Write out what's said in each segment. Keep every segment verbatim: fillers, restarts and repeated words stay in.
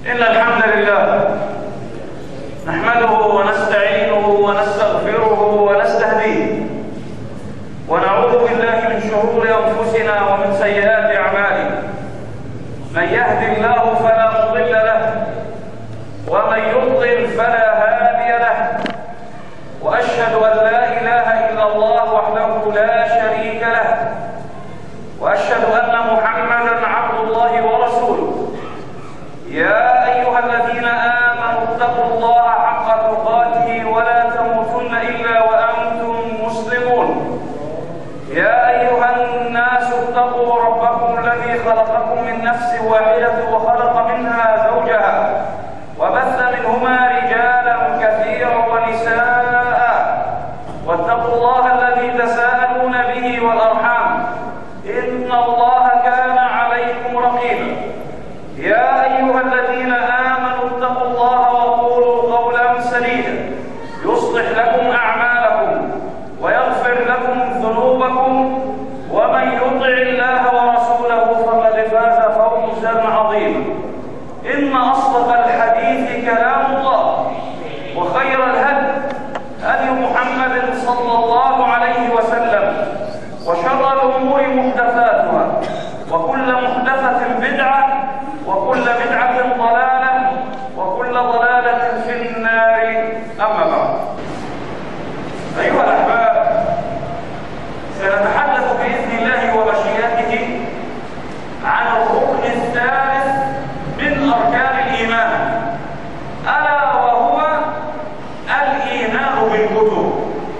إن الحمد لله نحمده ونستعينه ونستغفره ونستهديه ونعوذ بالله من شرور أنفسنا ومن سيئات أعمالنا. من يهد الله فلا مضل له ومن يضلل فلا هادي له، وأشهد أن لا إله إلا الله وحده لا شريك له، وأشهد أن محمدًا عبد الله ورسوله. يا أيها الذين آمنوا اتقوا الله حق تقاته ولا تموتن إلا وأنتم مسلمون. يا أيها الناس اتقوا ربكم الذي خلقكم من نفس واحدة وخلق منها زوجها وبث منهما رجالا كثيرا ونساء، واتقوا الله الذي تساءلون به والأرحام إن الله كان عليكم رقيبا. يا أيها الذين آمنوا اتقوا الله وقولوا قولا سديدا يصلح لكم أعمالكم ويغفر لكم ذنوبكم، ومن يطع الله ورسوله فقد فاز فوزا عظيما. إن أصدق الحديث كلام الله، وخير الهدي هدي محمد صلى الله عليه وسلم، وشر الأمور محدثاتها، وكل محدثة بدعة، وكل بدعة ضلالة، وكل ضلالة في النار. أما بعد، أيها الأحباب، سنتحدث بإذن الله ومشيئته عن الركن الثالث من أركان الإيمان، ألا وهو الإيمان بالكتب.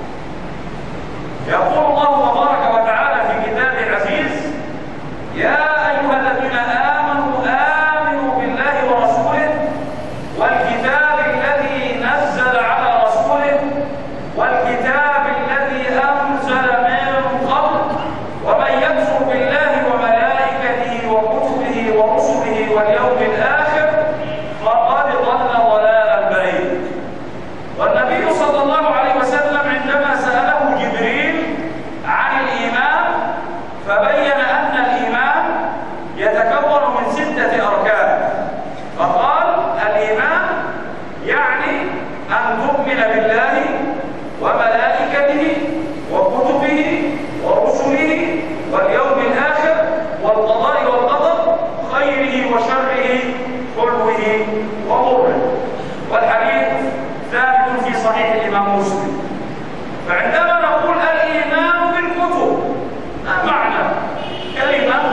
يقول الله تبارك وتعالى في كتابه العزيز: يا أيها الذين آمنوا آمنوا بالله ورسوله والكتاب الذي نزل على رسوله والكتاب الذي أنزل من قبل، ومن يكفر بالله وملائكته وكتبه ورسله واليوم الآخر فقد ضل ضلالا بعيدا. والنبي صلى الله عليه وسلم عندما سأله جبريل عن الإيمان فبين أن الإيمان يتكون من ستة أركان، فقال: الإيمان يعني أن تؤمن بالله وملائكته وكتبه ورسله واليوم الآخر والقضاء والقدر، خيره وشره، حلوه ومره. والحديث ثابت في صحيح الإمام مسلم. فعندما نقول الإيمان بالكتب، ما معنى كلمة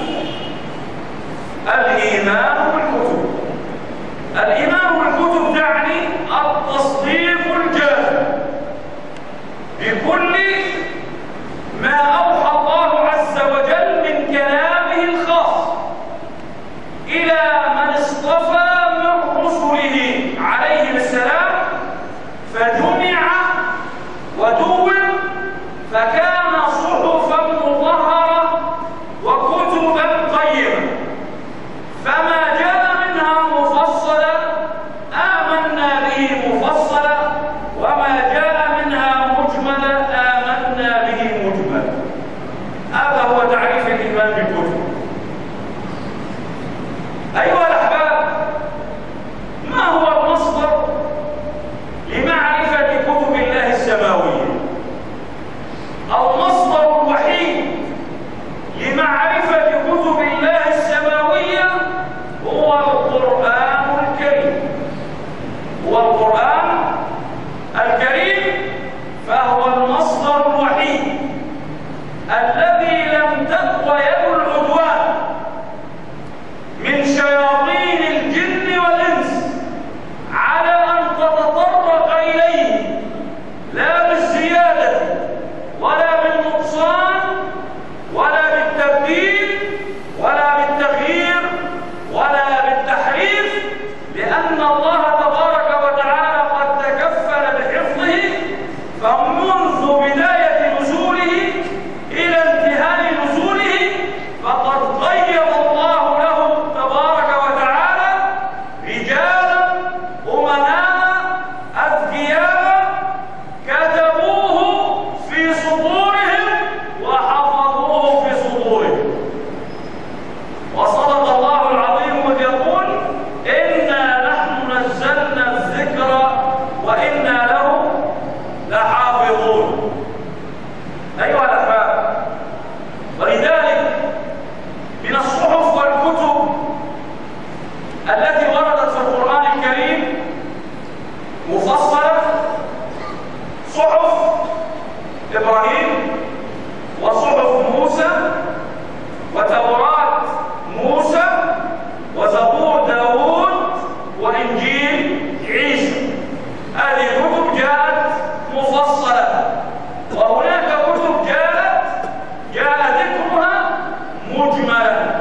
الإيمان بالكتب؟ الإيمان بالكتب تعني التصديق الجازم بكل ما أوحى الله عز وجل من كلامه الخاص إلى من اصطفى من رسله التي وردت في القرآن الكريم مفصلة: صحف إبراهيم، وصحف موسى، وتوراة موسى، وزبور داود، وإنجيل عيسى. هذه الكتب جاءت مفصلة، وهناك كتب جاءت جاء ذكرها مجملا،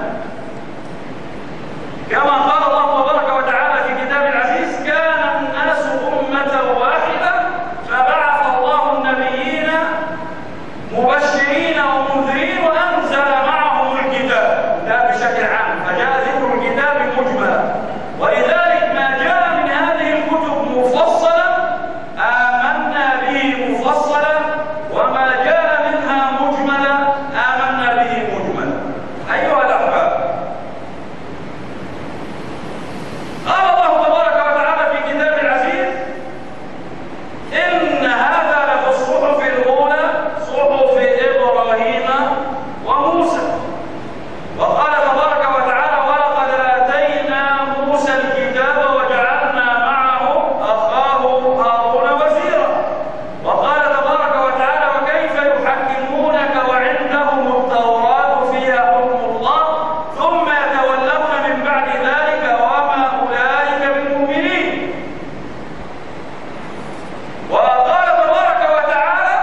كما قال الله تبارك وتعالى في كتاب العزيز: كان الناس أمة واحدة فبعث الله النبيين مبشرين ومنذرين وأنزل معهم الكتاب. ده بشكل عام، فجاء ذكر الكتاب مجملا، ولذلك ما جاء من هذه الكتب مفصلا آمنا به مفصلا، وما جاء منها مجملا آمنا به مجملا. أيها الأحباب، قال الله تبارك وتعالى في كتاب العزيز: إن هذا لفي الصحف الأولى صحف إبراهيم وموسى. وقال تبارك وتعالى: ولقد آتينا موسى الكتاب وجعلنا معه أخاه هارون وزيرا. وقال تبارك وتعالى: وكيف يحكمونك وعندهم التوراة فيها حكم الله ثم يتولون من بعد ذلك وما أولئك بالمؤمنين. وقال تبارك وتعالى: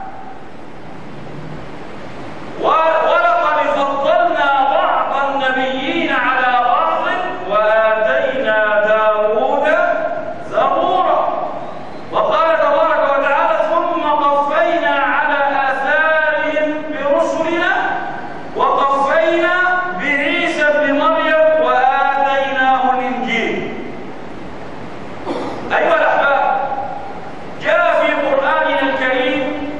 ولقد فضلنا بعض النبيين على بعض وآتينا داود زبورا. وقال تبارك وتعالى: ثم قفينا على آثارهم برسلنا وقفينا بعيسى ابن مريم وآتيناه الإنجيل. أيها الأحباب، جاء في قرآننا الكريم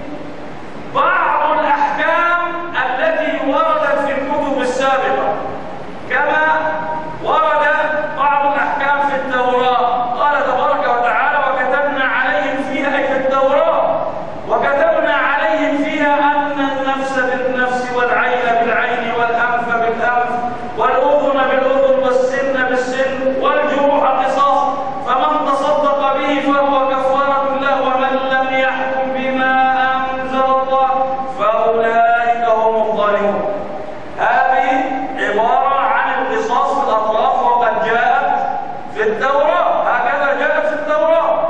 بعض الأحكام التي وردت في الكتب السابقة، كما ورد بعض الأحكام في التوراة. قال تبارك وتعالى: وكتبنا عليهم فيها، أي في التوراة، وكتبنا عليهم فيها أن النفس بالنفس والعين بالعين والأنف بالأنف والأذن بالأذن والسن بالسن والجروح قصاص، فمن تصدق به فهو كفارة له، ومن لم يحكم بما أنزل الله فأولئك هم الظالمون. هذه عبارة عن القصاص في الأطراف، وقد جاءت في التوراة، هكذا جاءت في التوراة.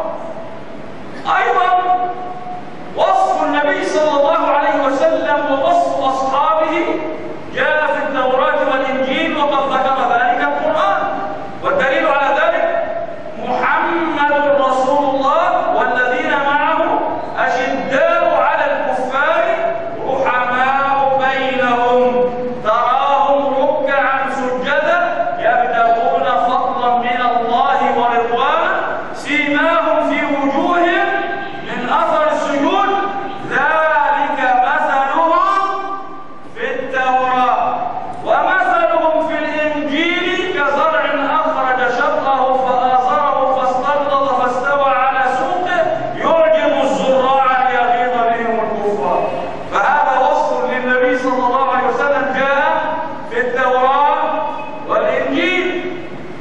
أيضا وصف النبي صلى الله عليه وسلم ووصف أصحابه جاء في التوراة والإنجيل، وقد ذكر ذلك القرآن. والدليل على ذلك: محمد رسول الله والذين معه أشداء على الكفار رحماء بينهم تراهم ركعا سجدا يبتغون فضلا من الله ورضوانا سيماهم في وجوههم من أثر السجود ذلك مثلهم في التوراة ومثلهم في الإنجيل كزرع أخرج شطأه فآزره فاستغلظ فاستوى على سوقه يعجب الزراع ليغيظ بهم الكفار. فهذا وصف للنبي صلى الله عليه وسلم جاء في التوراة والإنجيل.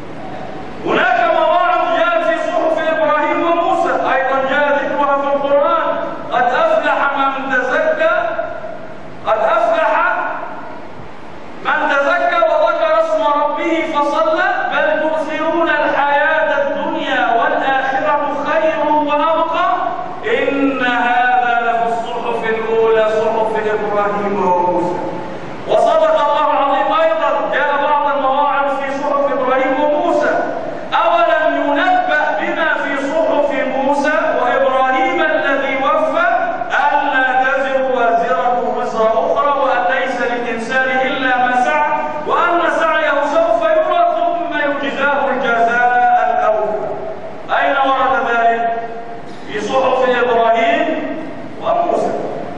هناك مواعظ جاءت في صحف إبراهيم وموسى، أيضا جاء ذكرها في القرآن: قد أفلح من تزكى، قد أفلح من تزكى وذكر اسم ربه فصلى، بل تؤثرون الحياة الدنيا والآخرة خير وأبقى، إن هذا لفي الصحف الأولى صحف إبراهيم وموسى. وصدق الله العظيم. أيضا جاء بعض المواعظ في صحف إبراهيم وموسى: أولم ينبأ بما في صحف موسى وإبراهيم الذي وفى ألا تزر وازرة وزر أخرى وأن ليس للإنسان إلا ما سعى وأن سعيه سوف يرى ثم يجزاه الجزاء الأوفى. أين ورد ذلك؟ في صحف إبراهيم وموسى.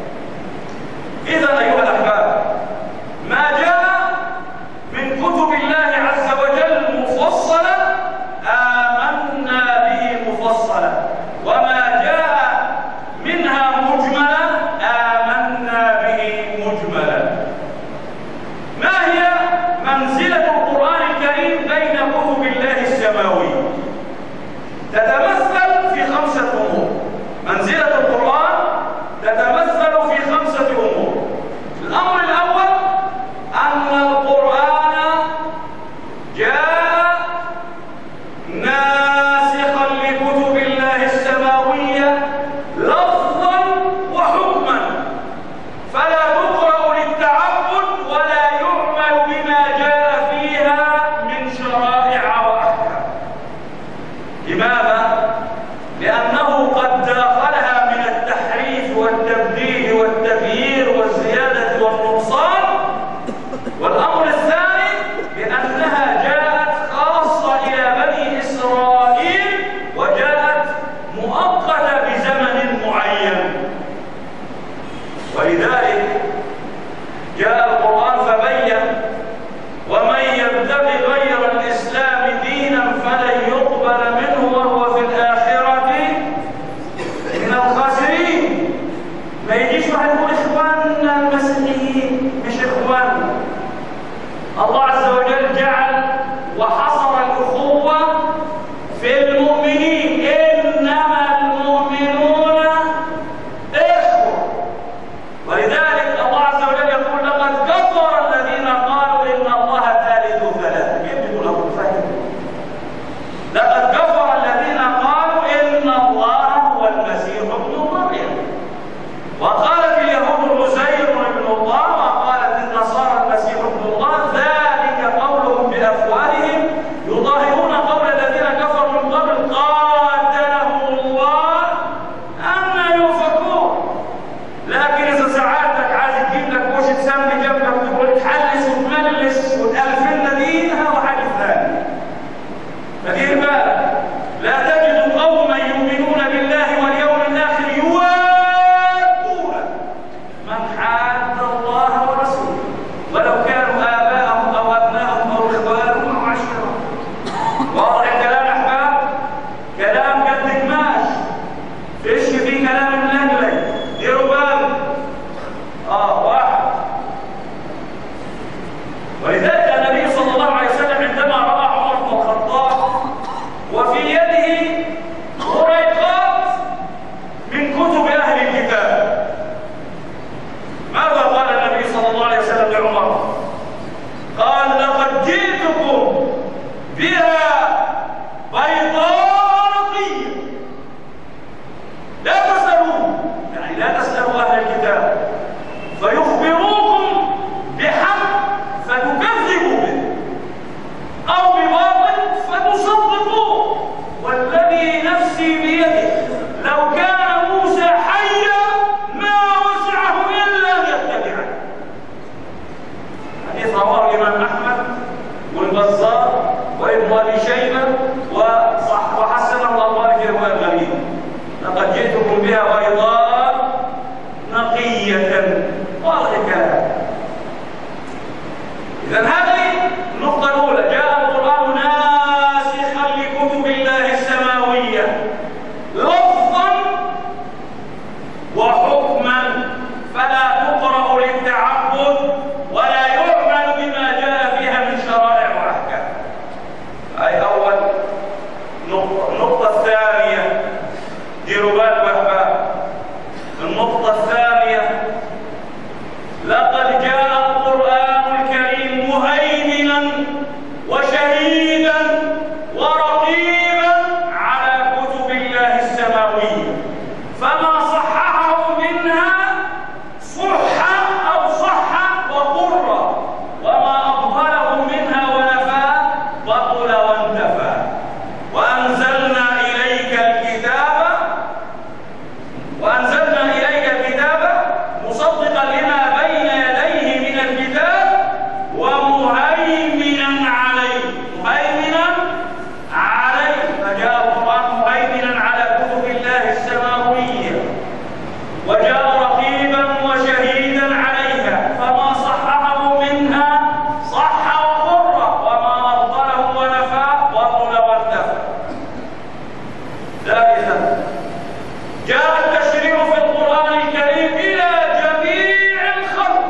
إذا أيها الأحباب، ما جاء من كتب الله عز وجل مفصلا آمنا به مفصلا، وما جاء منها مجملا آمنا به مجملا. ما هي منزلة القرآن الكريم بين كتب الله وفي يده وريقات من كتب أهل الكتاب. ماذا قال النبي صلى الله عليه وسلم لعمر؟ قال: لقد جئتكم بها بيضاء نقية. لا تسألوا، يعني لا تسألوا أهل الكتاب فيخبروكم بحق فتكذبوا به، أو بباطل فتصدقوه. والذي نفسي بيده لو كان موسى حيا ما وسعه إلا أن يتبعه. حديث رواه الإمام أحمد والبزار وابن أبي شيبة وصح وحسنه الألباني في رواية الغريب. لقد جئتكم بها بيضاء نقية. واضح الكلام. إذن هذه النقطة الأولى، جاء القرآن ناسخا لكتب الله السماوية لفظا وحكما، فلا تقرأ للتعبد ولا يعمل بما جاء فيها من شرائع وأحكام. هذه أول نقطة. النقطة الثانية، ديروا بالكم يا أحباب، النقطة الثانية: لقد جاء القرآن الكريم مهيمنا وشهيدا ورقيبا على كتب الله السماوية، فما صححه منها صح أو صح وقر، وما أبطله منها ونفى بطل وانتفى. وأنزلنا إليك الكتاب وأنزلنا إليك الكتاب مصدقا لما بين يديه من الكتاب ومهيمنا عليه. مهيمنا عليه، فجاء القرآن مهيمنا على كتب الله السماوية، وجاء رقيبا وشهيدا عليها، فما صححه منها صح وقر، وما أبطله ونفى بطل وانتفى. ثالثا، جاء التشريع في القرآن الكريم إلى جميع الخلق،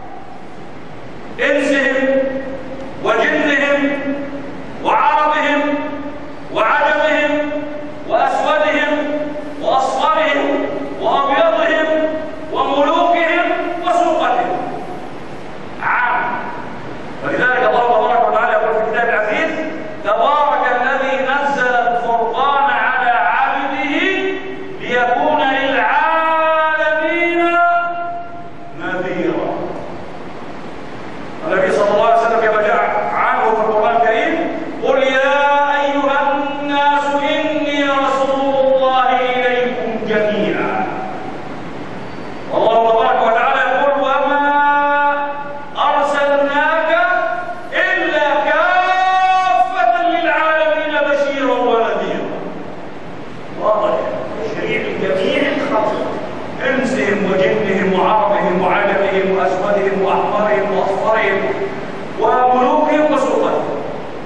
إنسهم وجنهم وعربهم وعجمهم وأسودهم وأصفرهم وأبيضهم وملوكهم وسوقتهم، عام. ولذلك الله تبارك وتعالى يقول في الكتاب العزيز: تبارك الذي نزل الفرقان على عبده ليكون للعالمين نذيرا. النبي صلى الله عليه وسلم كما جاء عنه في القرآن الكريم: قل يا أيها الناس إني رسول الله إليكم جميعا. والله تبارك وتعالى يقول: وما أرسلناك إلا كافة للعالمين بشيرا ونذيرا. واضح، تشريع لجميع الخلق، إنسهم وجنهم وعربهم وعجمهم وأسودهم وأحمرهم وأصفرهم وملوكهم وسلطانهم.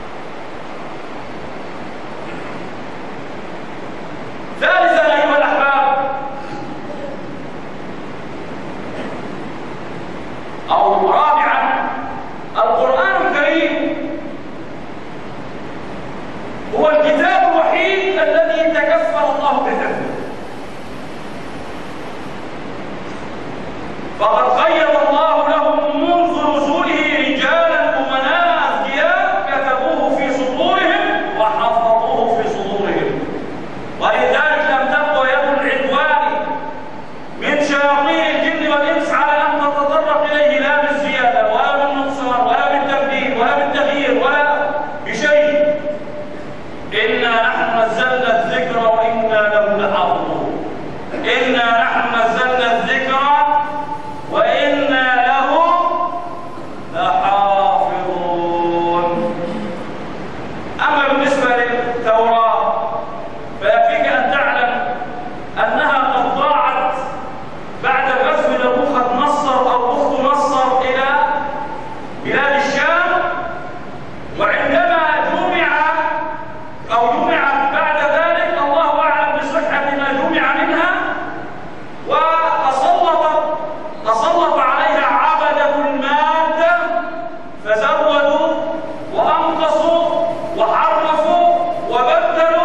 ثالثا أيها الأحباب، أو رابعا، القرآن الكريم هو الكتاب الوحيد الذي تكفل الله بحفظه. فقد قيض الله لهم منذ نزوله رجالا أمناء أذكياء كتبوه في صدورهم وحفظوه في صدورهم. ولذلك لم تبقى يد العدوان من شياطين الجن والإنس على أن تتطرق إليه، لا بالزيادة ولا بالنقصان ولا بالتبديل ولا بالتغيير ولا بشيء. إنا نحن نزلنا الذكر وإنا له لحافظون. إنا نحن نزلنا الذكر وإنا له لحافظون. أما بالنسبة للتوراة فيكفيك أن تعلم أنها قد ضاعت بعد غزو نبوخذ نصر أو بخت نصر إلى بلاد الشام، وعندما جمع أو جمعت بعد ذلك الله أعلم بصحة ما جمع منها، وتسلط تسلط عليها عبدة المادة فزودوا وأنقصوا وحرفوا وبدلوا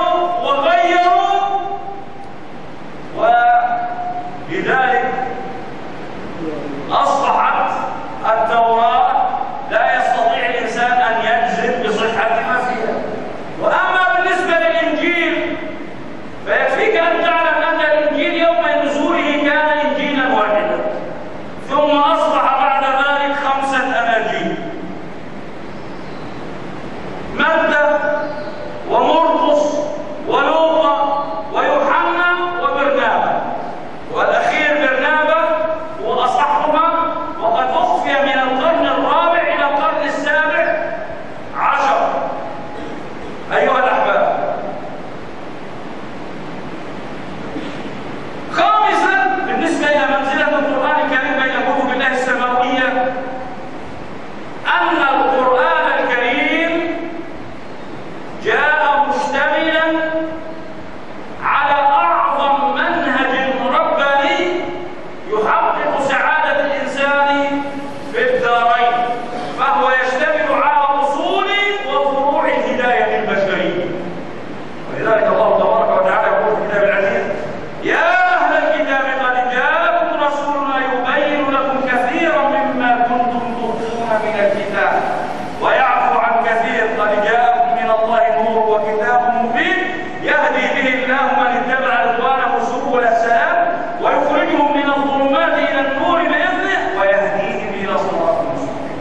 مشتملا على أعظم منهج رباني يحقق سعادة الإنسان في الدارين، فهو يشتمل على أصول وفروع الهداية البشرية. ولذلك الله تبارك وتعالى يقول في الكتاب العزيز: يا أهل الكتاب قد جاءكم رسولنا يبين لكم كثيرا مما كنتم تخفون من الكتاب ويعفو عن كثير، قد جاءكم من الله نور وكتاب مبين يهدي به الله من اتبع رضوانه سبل السلام ويخرجهم من الظلمات إلى النور بإذنه ويهديهم إلى صراط مستقيم.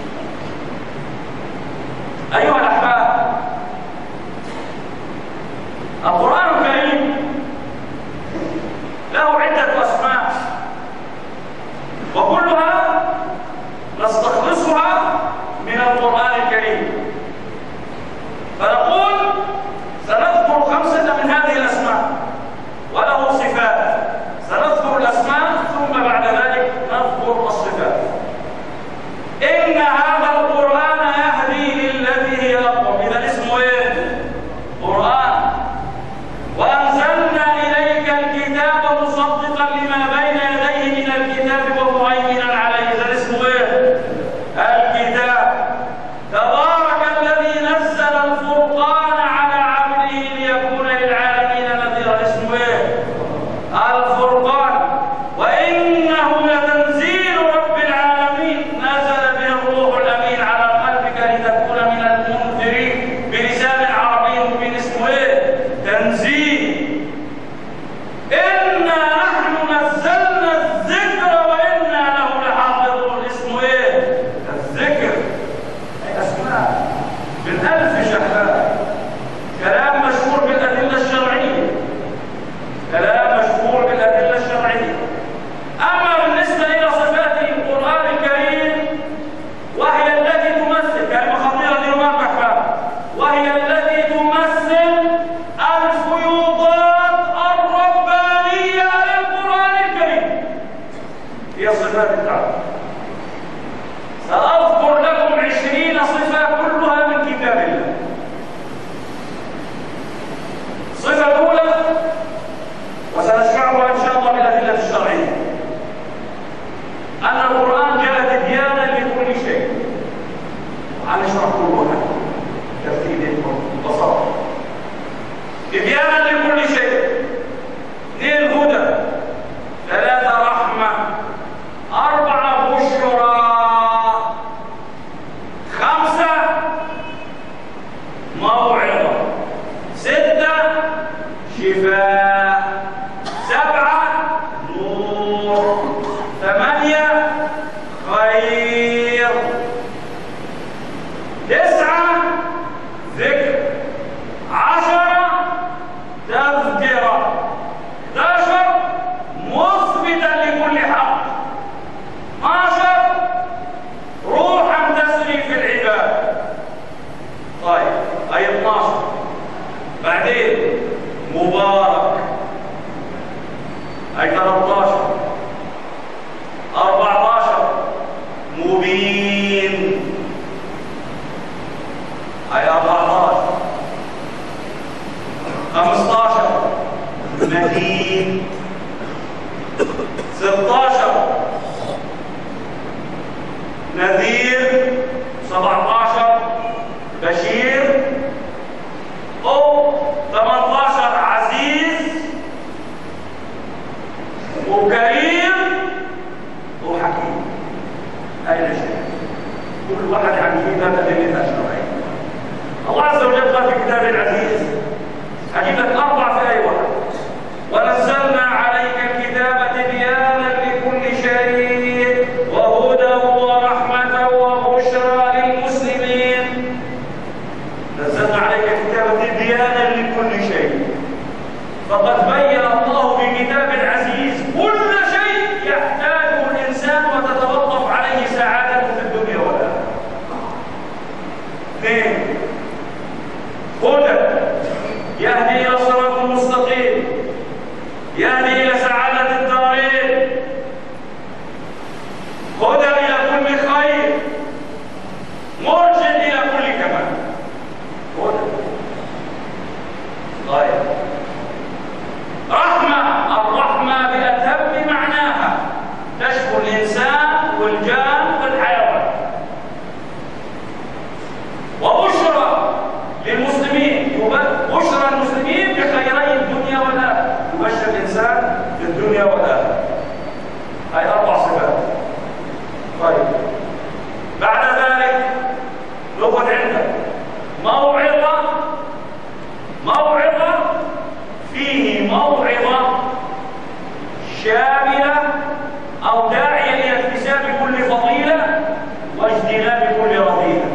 أيها الأحباب، القرآن الكريم له عدة أسماء وكلها نستخلصها من القرآن الكريم، فنقول سنذكر خمسة من هذه الأسماء وله صفات. سنذكر الأسماء ثم بعد ذلك نذكر الصفات. إن هذا القرآن يهدي للتي هي أقوم. إذا اسمه إيه؟ قرآن. وأنزلنا إليك الكتاب مصدقا لما بين يديه من الكتاب ومهيمنا عليه. إذا اسمه إيه؟ الكتاب. تبارك الذي نزل الفرقان على عبده ليكون للعالمين نذيرا. اسمه إيه؟ الفرقان. وإنه لتنزيل رب العالمين نزل به الروح الأمين على قلبك لتكون من المنذرين بلسان عربي مبين. اسمه إيه؟ تنزيل. إنا نحن نزلنا الذكر وإنا له لحافظون. اسمه إيه؟ الذكر. أي أسماء من ألف شهادة. كلام مشهور بالأدلة الشرعية. كلام مشهور بالأدلة الشرعية. أما بالنسبة إلى صفات القرآن الكريم وهي التي تمثل كلمة خطيرة دي وما بحفها، وهي التي تمثل الفيوضات الربانية للقرآن الكريم، هي صفات التعبد. سأذكر لكم عشرين صفة كلها من كتاب الله. الصفة الأولى وسنشرحها إن شاء الله بالأدلة الشرعية، أن القرآن جاء تبيانا لكل شيء. وهنشرح كل واحد ترتيب ببساطة. تبيانا لكل شيء. اثنين هدى، ثلاثة رحمة، أربعة بشرى، خمسة موعظة، ستة شفاء، سبعة نور، ثمانية خير، تسعة ذكر، عشرة تذكرة، إحدى عشر مثبتا لكل حق، اثنا عشر روحا تسري في العباد. طيب أي اثنا عشر. بعدين مبارك أي ثلاثة عشر. أربعة عشر مبين أي أربعة عشر. خمسة عشر مهين. ستة عشر نذير. سبعة عشر بشير. أو ثمانية عشر عزيز وكريم وحكيم. أي شيء كل واحد عن كتاب الأدلة الشرعية. الله عز وجل قال في كتابه العزيز، أجيب لك أربع في أي واحد: ونزلنا عليك الكتاب تبيانا لكل شيء وهدى ورحمة وبشرى للمسلمين. نزلنا عليك الكتاب تبيانا لكل شيء، فقد بين الله في كتاب العزيز كل شيء يحتاجه الإنسان وتتوقف عليه سعادته في الدنيا والآخرة. اثنين هدى يهدي إلى صراط مستقيم، يهدي إلى سعادة الدارين. هدى إلى كل خير، مرشد إلى كل كمال. هدى طيب، رحمة، الرحمة بأتم معناها تشمل الإنسان والجان والحيوان. وبشرى للمسلمين، بشرى المسلمين بخيري الدنيا والآخرة، يبشر الإنسان في الدنيا والآخرة. هاي أربع صفات. طيب، بعد ذلك نقعد عندك موعظة، موعظة فيه موعظة شاملة أو داعية إلى اكتساب كل فضيلة واجتناب كل رذيلة.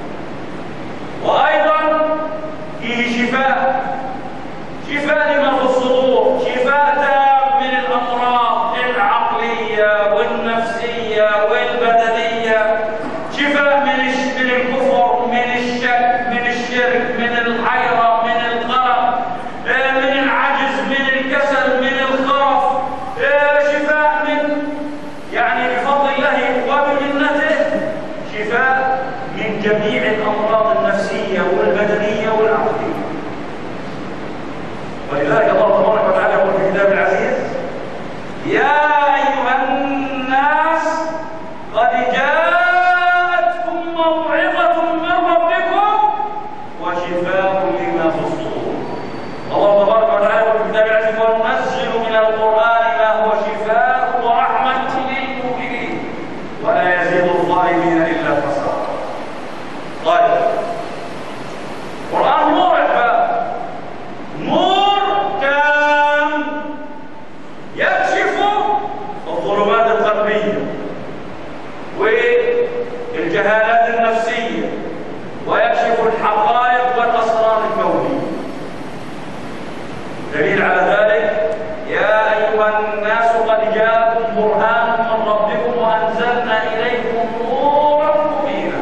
وأيضا فيه شفاء، شفاء لما في الصدور، شفاء تام من الأمراض العقلية والنفسية والبدنية، شفاء من من الكفر، من الشك، من الشرك، من الحيرة، من القلق، من العجز، من الكسل، من الخوف، شفاء من يعني بفضل الله وبمنته شفاء من جميع الأمراض النفسية والبدنية والعقلية. ولذلك الله تبارك وتعالى يقول في كتابه العزيز: يا أيها الناس قد جاءتكم موعظة من ربكم وشفاء لما في الصدور. الله تبارك وتعالى يقول في كتابه العزيز: وننزل من القرآن ما هو شفاء ورحمة للمؤمنين ولا يزيد الظالمين إلا خسارا. طيب، القرآن نور بقى، نور تام يكشف الظلمات القلبية والجهالات النفسية ويكشف الحقائق والأسرار الكونية. دليل على ذلك: يا أيها الناس قد جاءكم برهان من ربكم وأنزلنا إليكم نورا مبينا.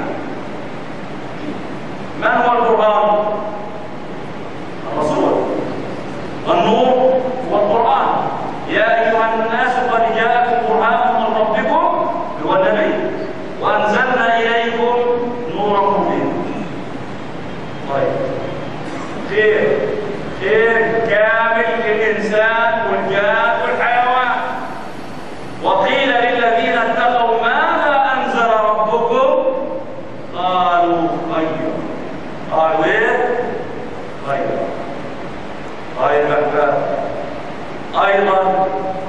من هو البرهان؟ الرسول. والنور هو القرآن. يا أيها الناس قد جاءكم برهان من ربكم هو النبي وأنزلنا إليكم نورا مبينا. طيب، خير، خير كامل للإنسان والجان والحيوان. وقيل للذين اتقوا ماذا أنزل ربكم؟ قالوا خيرا. قالوا إيه؟ خيرا. طيب أحباب، أيضا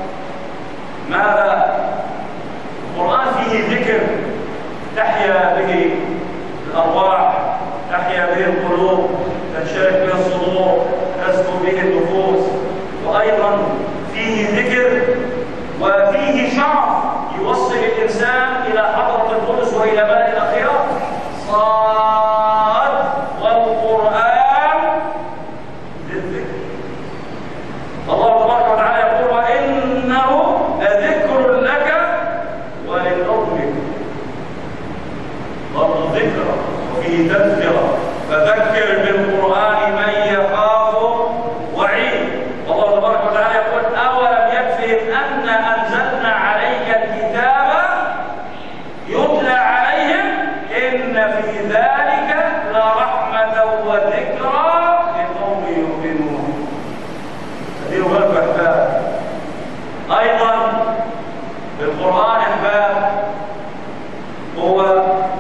ماذا؟ القرآن فيه ذكر تحيا به الأرواح، تحيا به القلوب، تنشرح به الصدور، تزكو به النفوس. وأيضا فيه ذكر وفيه شرف يوصل الإنسان إلى حضرة القدس وإلى ماء الأخيرة. صاد والقرآن للذكر. الله تبارك وتعالى يقول: وإنه لذكر لك ولقومك. برضه ذكرى وفيه تذكرة، فذكر بالقرآن من يخاف وعيد. والله تبارك وتعالى يقول: أولم يكفهم أن أنزلنا عليك الكتاب يتلى عليهم إن في ذلك لرحمة وذكرى لقوم يؤمنون. هذه غلبة أحباب. أيضا بالقرآن أحباب هو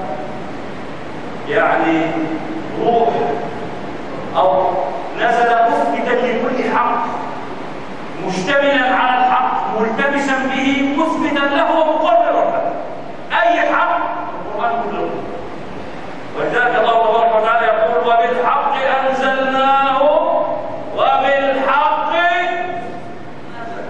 يعني روح أو نزل مثبتا لكل حق، مشتملا على الحق، ملتبسا به، مثبتا له ومقررا له. أي حق القرآن كله. ولذلك الله تبارك وتعالى يقول: وبالحق أنزلناه وبالحق نزل.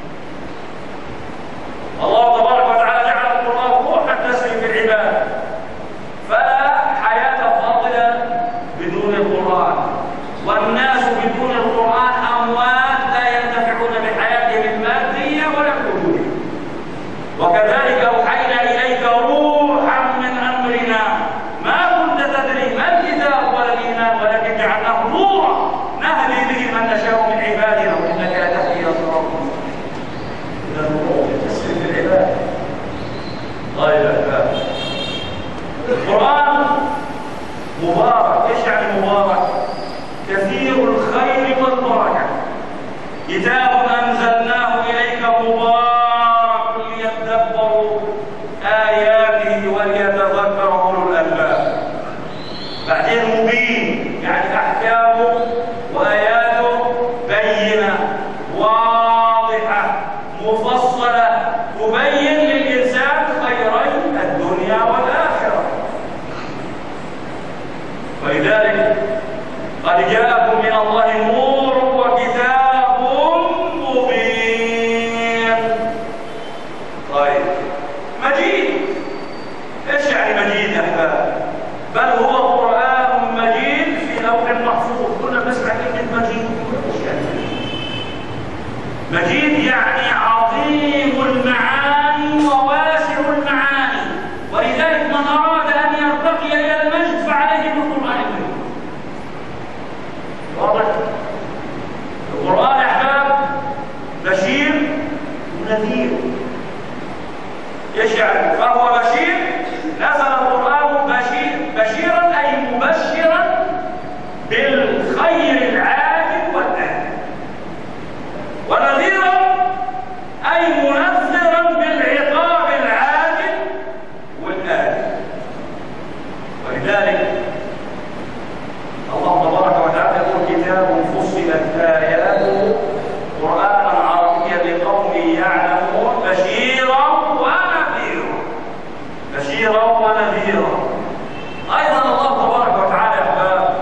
الله تبارك وتعالى جعل القرآن روحا تسري في العباد، فلا حياة فاضلة بدون القرآن، والناس بدون القرآن أموات لا ينتفعون بحياتهم المادية ولا الوجودية. وكذلك أوحينا إليك روحا من أمرنا ما كنت تدري ما الكتاب ولا الإيمان ولكن جعلناه نورا نهدي به من نشاء من عبادنا وإنك لتهدي إلى صراط مستقيم. إذا النور تسري في العباد. طيب أحباب، القرآن مبارك. ايش يعني مبارك؟ كثير الخير والبركة، كتاب أنزلناه إليك مبارك ليدبروا آياته وليتذكر أولو الألباب. بعدين مبين، يعني أحكامه وآياته بينة واضحة مفصلة تبين للإنسان خيري الدنيا والآخرة. ولذلك قد جاءكم من الله نور وكتاب مبين. طيب، مجيد، ايش يعني مجيد يا احباب؟ بل هو قرآن مجيد في لوح محفوظ. كنا بنسمع كلمة مجيد، ايش يعني مجيد؟ يعني عظيم المعاني وواسع المعاني، ولذلك من أراد أن يرتقي إلى المجد فعليه بالقرآن الكريم. واضح؟ القرآن يا أحباب بشير ونذير. ايش يعني؟ فهو بشير، نزل القرآن بشير بشيرا أي مبشرا بالخير العاجل والآجل، ونذيرا أي منذرا بالعقاب العاجل والآجل. ولذلك الله تبارك وتعالى يقول كتاب فصلت آياته قرآنا عربيا لقوم يعلمون بشيرا ونذيرا. بشيرا ونذيرا. أيضا الله تبارك وتعالى يا أحباب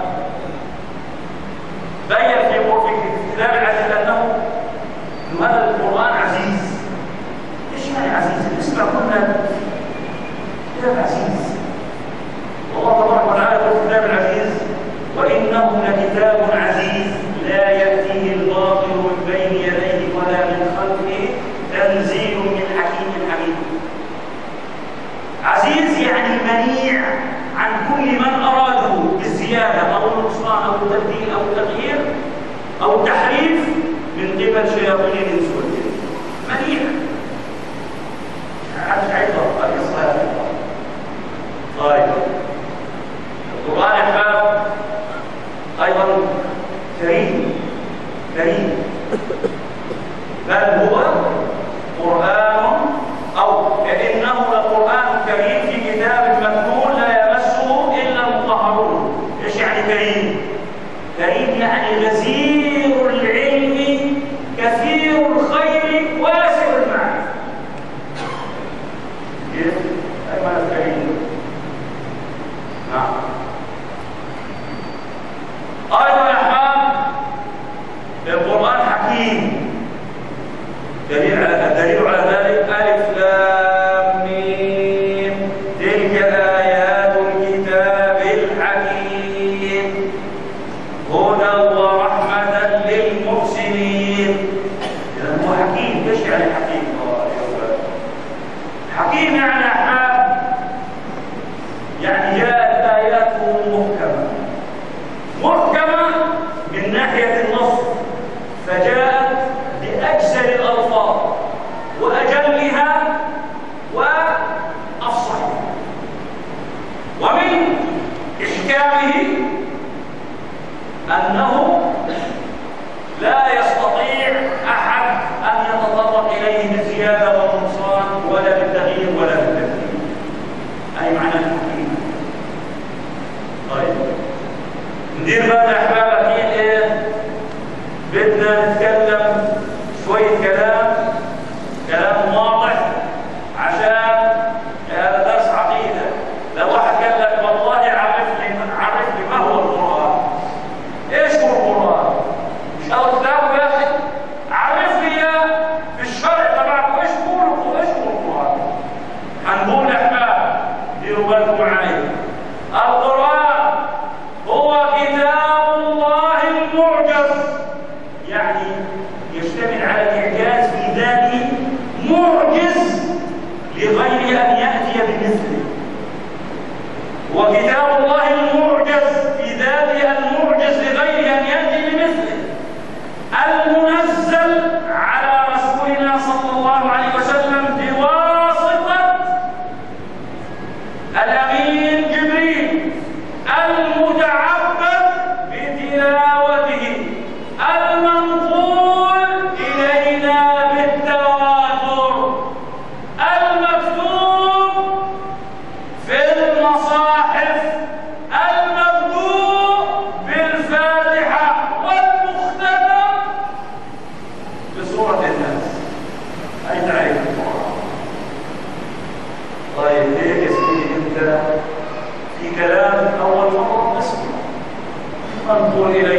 بين في كتاب العزيز أنه هذا القرآن عزيز. ايش يعني عزيز؟ اسمع، قلنا كتاب عزيز، والله تبارك وتعالى يقول في كتاب العزيز وإنه لكتاب عزيز لا يأتيه الباطل من بين يديه ولا من خلفه تنزيل من حكيم حميد. عزيز يعني منيع عن كل من أراده بالزيادة أو النقصان أو التبديل أو التغيير أو التحريف من قبل شياطين الإنس والجن. منيع، محدش هيقدر على الإصلاح. طيب، القرآن يا أحباب أيضا كريم كريم، بل هو قرآن أو إنه لقرآن كريم في كتاب مكنون لا يمسه إلا المطهرون. إيش يعني كريم؟ كريم يعني غزير العلم كثير الخير واسع المعرفة. كيف؟ أي معنى كريم؟ نعم. أيضا يا أحباب القرآن حكيم. دليل على دليل على ذلك ألف لام ميم تلك آيات الكتاب الحكيم هدى ورحمة للمحسنين. إذا هو حكيم. ايش يعني حكيم؟ حكيم يعني أحباب يعني جاءت آياته محكمة. محكمة من ناحية النص، فجاءت بأجزل الألفاظ وأجلها وأفصحها. ومن إحكامه أنه لا يستطيع أحد أن يتطرق إليه بالزيادة والنقصان ولا بالتغيير ولا بالتبديل. أي معنى الحكيم. طيب، ندير بالنا يا أحباب أكيد إيه؟ بدنا نتكلم شوية كلام كلام واضح عشان هذا درس عقيدة. لو واحد قال لك والله عرفني عرفني ما هو القرآن؟ ايش هو القرآن؟ مش هو كتابه يا أخي؟ عرفني يا في الشرع تبعكم ايش هو ايش هو القرآن؟ هنقول يا أحباب ديروا بالكم معي. القرآن هو كتاب الله المعجز، يعني يشتمل على الإعجاز في ذاته، معجز لغير أن يأتي بمثله. وكتاب الله المعجز في ذاته، المعجز لغير أن يأتي بمثله، المنزل على رسولنا صلى الله عليه وسلم بواسطة الأمين جبريل، المتعبد بتلاوة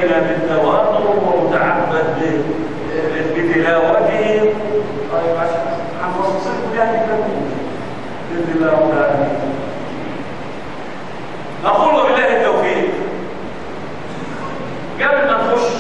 بالتواتر ومتعبد بتلاوته. طيب عشان هنفصل يعني بإذن الله رب العالمين. نقول وبالله التوفيق. قبل ما نخش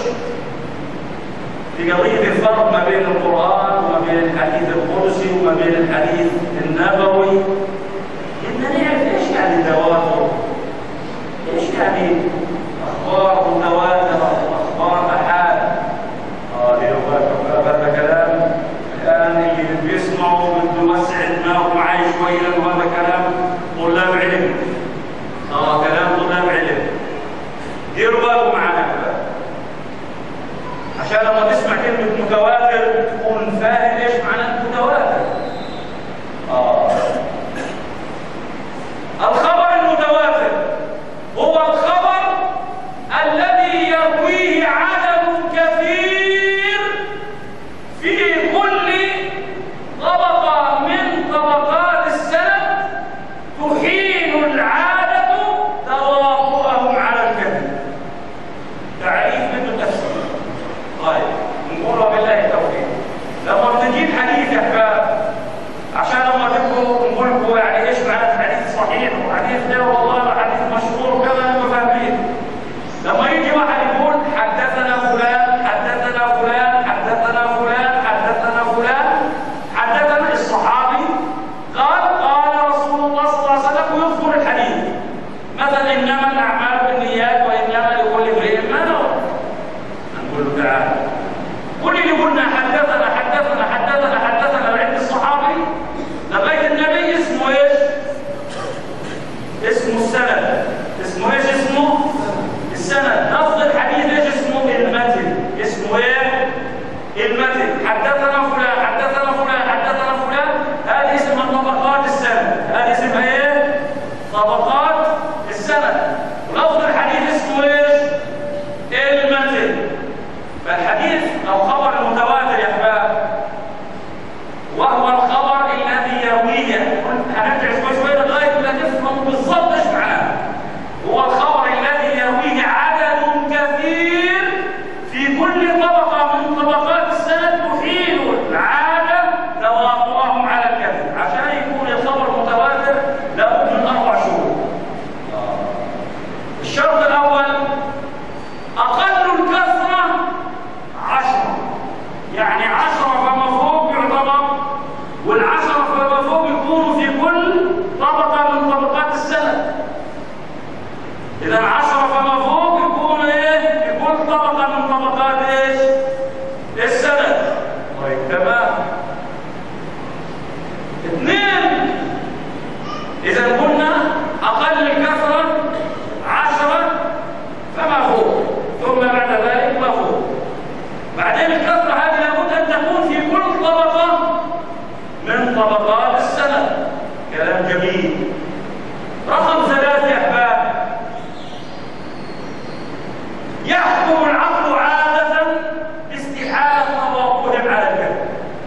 في قضية الفرق ما بين القرآن وما بين الحديث القدسي وما بين الحديث النبوي، إننا نعرف إيش يعني تواتر، إيش يعني أخبار متواترة وأخبار أحاد. آه هذا كلام الآن اللي بيسمعوا بده يوسع دماغه معي شوي، لأنه هذا كلام طلاب علم. آه كلام طلاب علم. ديروا بالكم معنا عشان لما تسمع كلمة متواتر تكون فاهم ايش معنى المتواتر. آه. الخبر المتواتر هو الخبر الذي يرويه عدد كثير في كل طبقة من طبقات السند تحيل العادة تواطؤهم على الكذب. تعريف منه تفسير. طيب نقول وبالله التوفيق. لما بنجيب حديث يا احباب عشان لما تبقوا نقول لكم يعني ايش معنى الحديث صحيح وحديث لا والله حديث مشهور وكذا انتم فاهمين. لما يجي واحد يقول حدثنا فلان حدثنا فلان حدثنا فلان حدثنا فلان حدثنا الصحابي قال قال رسول الله صلى الله عليه وسلم ويذكر الحديث. مثلا انما الاعمال بالنيات وانما لكل امرئ ما نوى. نقول له تعالى كل اللي قلنا حدثنا حدثنا حدثنا حدثنا عند الصحابي لغايه النبي اسمه ايش؟ اسمه السند. اسمه ايش؟ اسمه السند. لفظ الحديث ايش اسمه؟ المتن. اسمه ايه؟ المتن. حدثنا فلان حدثنا فلان حدثنا فلان، هذه اسمها طبقات السند. هذه اسمها ايه؟ طبقات السند. ولفظ الحديث اسمه ايش؟ المتن. فالحديث او خبر المتواتر يا احباب وهو الخبر الذي يرويه، هنرجع شوي شوي لغايه ما تفهموا بالضبط ايش معناه. هو الخبر الذي يرويه عدد كثير في كل طبقه من طبقات السند تحيل العاده تواطؤهم على الكذب. عشان يكون الخبر متواتر لابد من اربع شروط. الشرط الاول اقل الكثره عشرة، يعني عشرة فما فوق يعتبر، والعشرة فما فوق يكونوا في كل طبقة من طبقات السند. إذا عشرة فما فوق يكونوا إيه؟ في كل طبقة من طبقات إيش؟ السند. طيب تمام. اثنين، إذا قلنا أقل الكثرة عشرة فما فوق، ثم بعد ذلك ما فوق. بعدين الكثرة هذه لابد أن تكون في كل طبقة من طبقات السند. كلام جميل. رقم ثلاثة يا أحباب، يحكم العقل عادة باستحالة تواطؤهم على الكذب.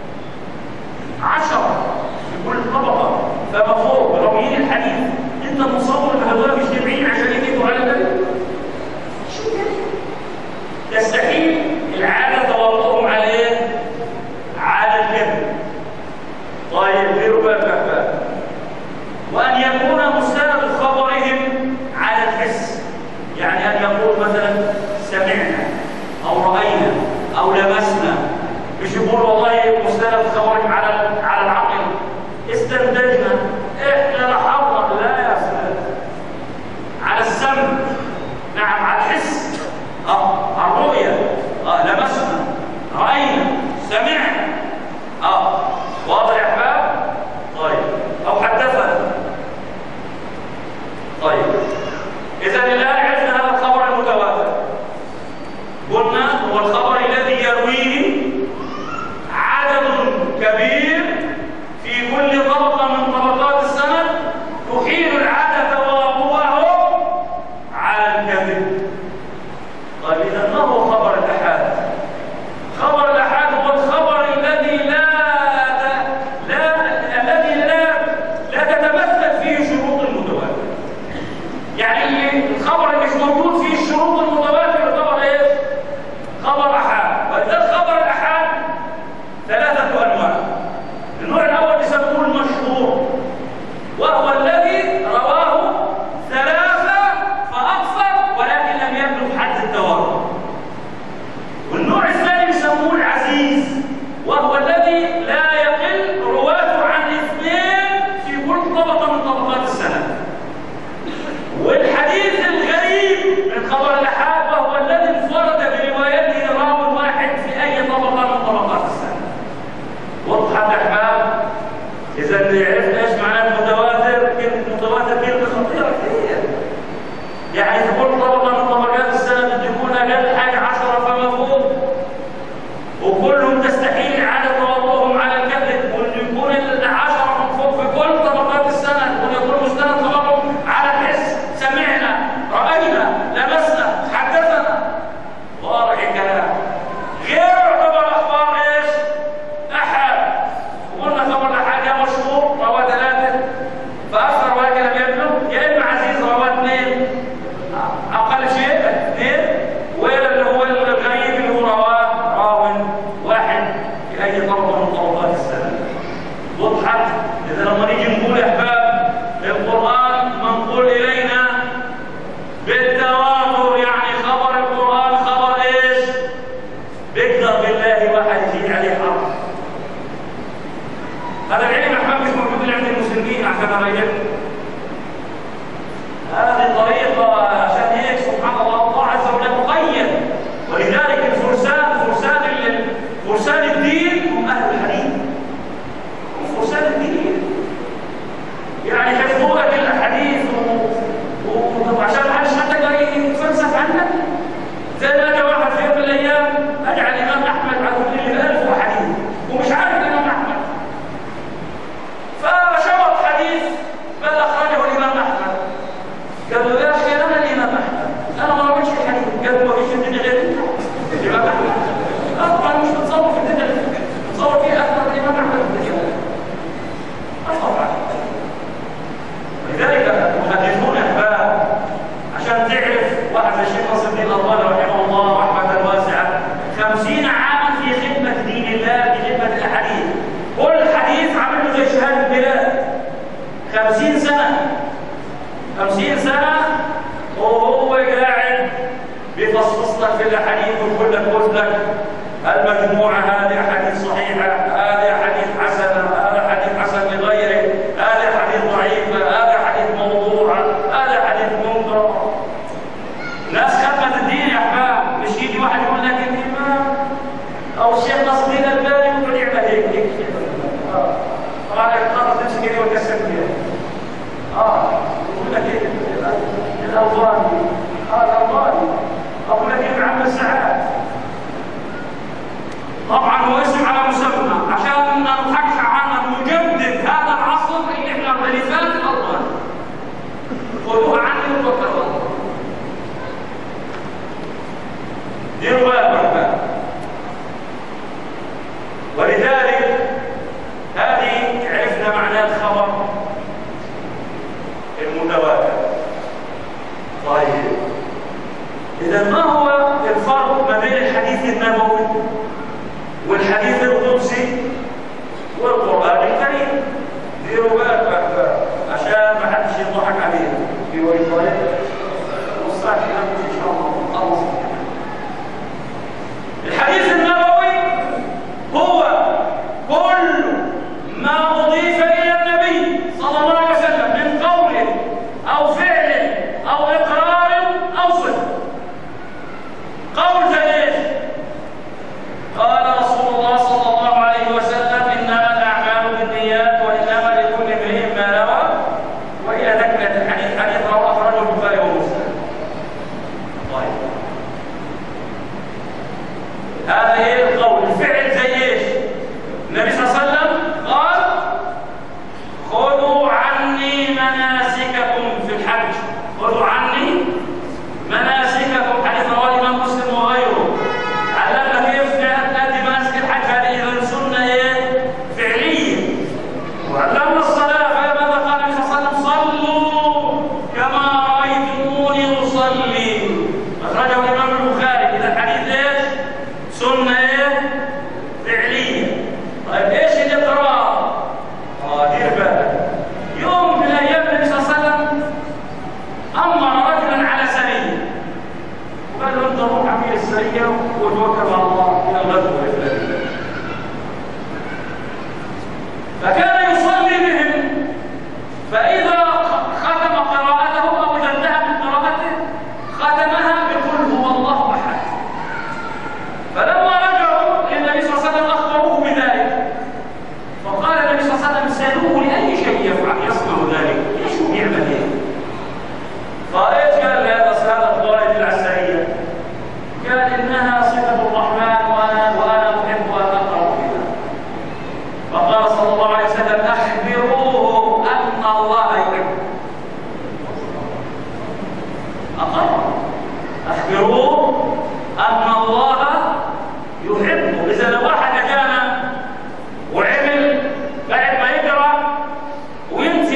عشرة في كل طبقة فما فوق راويين الحديث، أنت مصور أن هذول مجتمعين عشان يكذبوا على الكذب؟ شو كذب؟ يستحيل العادة تواطؤهم على ايه؟ على الكذب. طيب ديروا بالكم يا احباب. وان يكون مستند خبرهم على الحس، يعني ان يقول مثلا سمعنا او راينا او لمسنا، مش يقول والله مستند خبرهم على على العقل استنتجنا احنا لاحظنا. لا يا استاذ، على السمع. نعم على الحس. اه الرؤية. اه لمسنا رأينا سمعنا. اه واضح يا احباب؟ طيب او حدثنا. طيب اذا الان عرفنا هذا الخبر المتواتر. قلنا هو الخبر الذي يرويه عدد كبير في كل طبقة من طبقات السند تحيل العادة تواطؤهم على الكذب. طيب إذا ما هو خبر الآحاد؟ خبر الآحاد هو الخبر الذي لا لا الذي لا لا تتمثل فيه شروط المتواتر. يعني الخبر اللي مش موجود فيه الشروط المتواتر يعتبر ايش؟ بيقدر بالله واحد يزيد عليه حرف. هذا العلم احباب مش موجود عند المسلمين عشان اريحكم. هذه الطريقه عشان هيك سبحان الله الله عز وجل مقيد، ولذلك الفرسان فرسان فرسان الدين هم اهل الحديث. هم فرسان الدين يعني حفظوا لك الاحاديث وعشان ما حدش حتى يقدر يتفلسف عنك. زي ما جاء واحد في يوم من الايام اجعل الامام احمد على كل الف وحديث ومش عارف الامام احمد، فشرط حديث بل اخرجه الامام احمد. قال له يا اخي انا الامام احمد، انا ما بعملش الحديث. قال له ما فيش الدنيا غير انت الامام احمد. اصلا مش بتصور في الدنيا، بتصور فيه اكثر من الامام احمد في الدنيا. طبعا ولذلك المحدثون احباب عشان تعرف واحد زي الشيخ ناصر الدين الألباني رحمه الله رحمة واسعة خمسين عاما في خدمة دين الله، في خدمة الأحاديث. كل حديث عمل له زي شهادة ميلاد. خمسين سنة خمسين سنة وهو قاعد بيفصفص لك في الأحاديث ويقول لك قلت لك المجموعة هذه أحاديث صحيحة، هذه أحاديث حسنة، هذا حديث حسن لغيره، هذا حديث ضعيف، هذا حديث موضوع، هذا حديث منكر. ناس خدمة الدين يا احباب، مش يجي واحد يقول لك الامام او الشيخ ناصر الدين الألباني يقول يعمل هيك هيك اه طبعا القرار تمسك ايديه وتكسر فيها اه يقول لك ايه الألباني اه الألباني اقول لك ايه عم السعاد. طبعا هو اسم على مسمى عشان ما نضحكش عنه مجدد هذا العصر اللي احنا بنفات الألباني. خذوها عني وتوكلوا الله. ديروا بالكم. ولذلك هذه عرفنا معنى الخبر المتواتر. طيب إذا ما هو الفرق ما بين الحديث النبوي والحديث القدسي والقرآن الكريم؟ ديروا بالكم عشان ما حدش يضحك علينا في وجه وصلت ان شاء الله. الله الحديث النبوي هو كل ما أضيف إلى النبي صلى الله عليه وسلم من قول أو فعل أو إقرار أو صدق. قول زي إيش؟ قال رسول الله صلى الله عليه وسلم إنما الأعمال بالنيات وإنما لكل امرئ ما نوى، وإلى ذكر الحديث حديث رواه أخرجه البخاري ومسلم. طيب هذا ايه القول؟ الفعل زي ايش؟ النبي صلى الله عليه وسلم قال خذوا عني مناسككم في الحج، خذوا عني مناسككم، حديث رواه الامام مسلم وغيره. علمنا كيف نأتي مناسك الحج، هذه اذا سنه ايه؟ فعليه. وعلمنا الصلاه، فماذا قال النبي صلى الله عليه وسلم؟ صلوا كما رايتموني اصلي، اخرجه الامام البخاري. اذا الحديث ايش؟ سنة ايه؟ فعلية. طيب ايش اللي قرأ؟ اه دير بالك. يوم من الايام النبي صلى الله عليه وسلم امر رجلا على سرية وقال له انت روح امير السرية وتوكل على الله الى الغزوة الفلانية. فكان يصلي بهم، فإذا ختم قراءته او اذا انتهى من قراءته ختمها بقل هو الله احد. فلما رجعوا للنبي صلى الله عليه وسلم اخبروه بذلك، فقال النبي صلى الله عليه وسلم سالوه لاي شيء يفعل يصنع ذلك، ايش هو بيعمل ايه؟ فايش قال هذا هذا الطائف العسكريه؟ قال انها صفه الرحمن وانا وانا احب ان اقرا بها. فقال صلى الله عليه وسلم اخبروه ان الله يحب. اقر اخبروه ان الله يحبه. إذا لو واحد جانا وعمل بعد ما يقرأ وينسى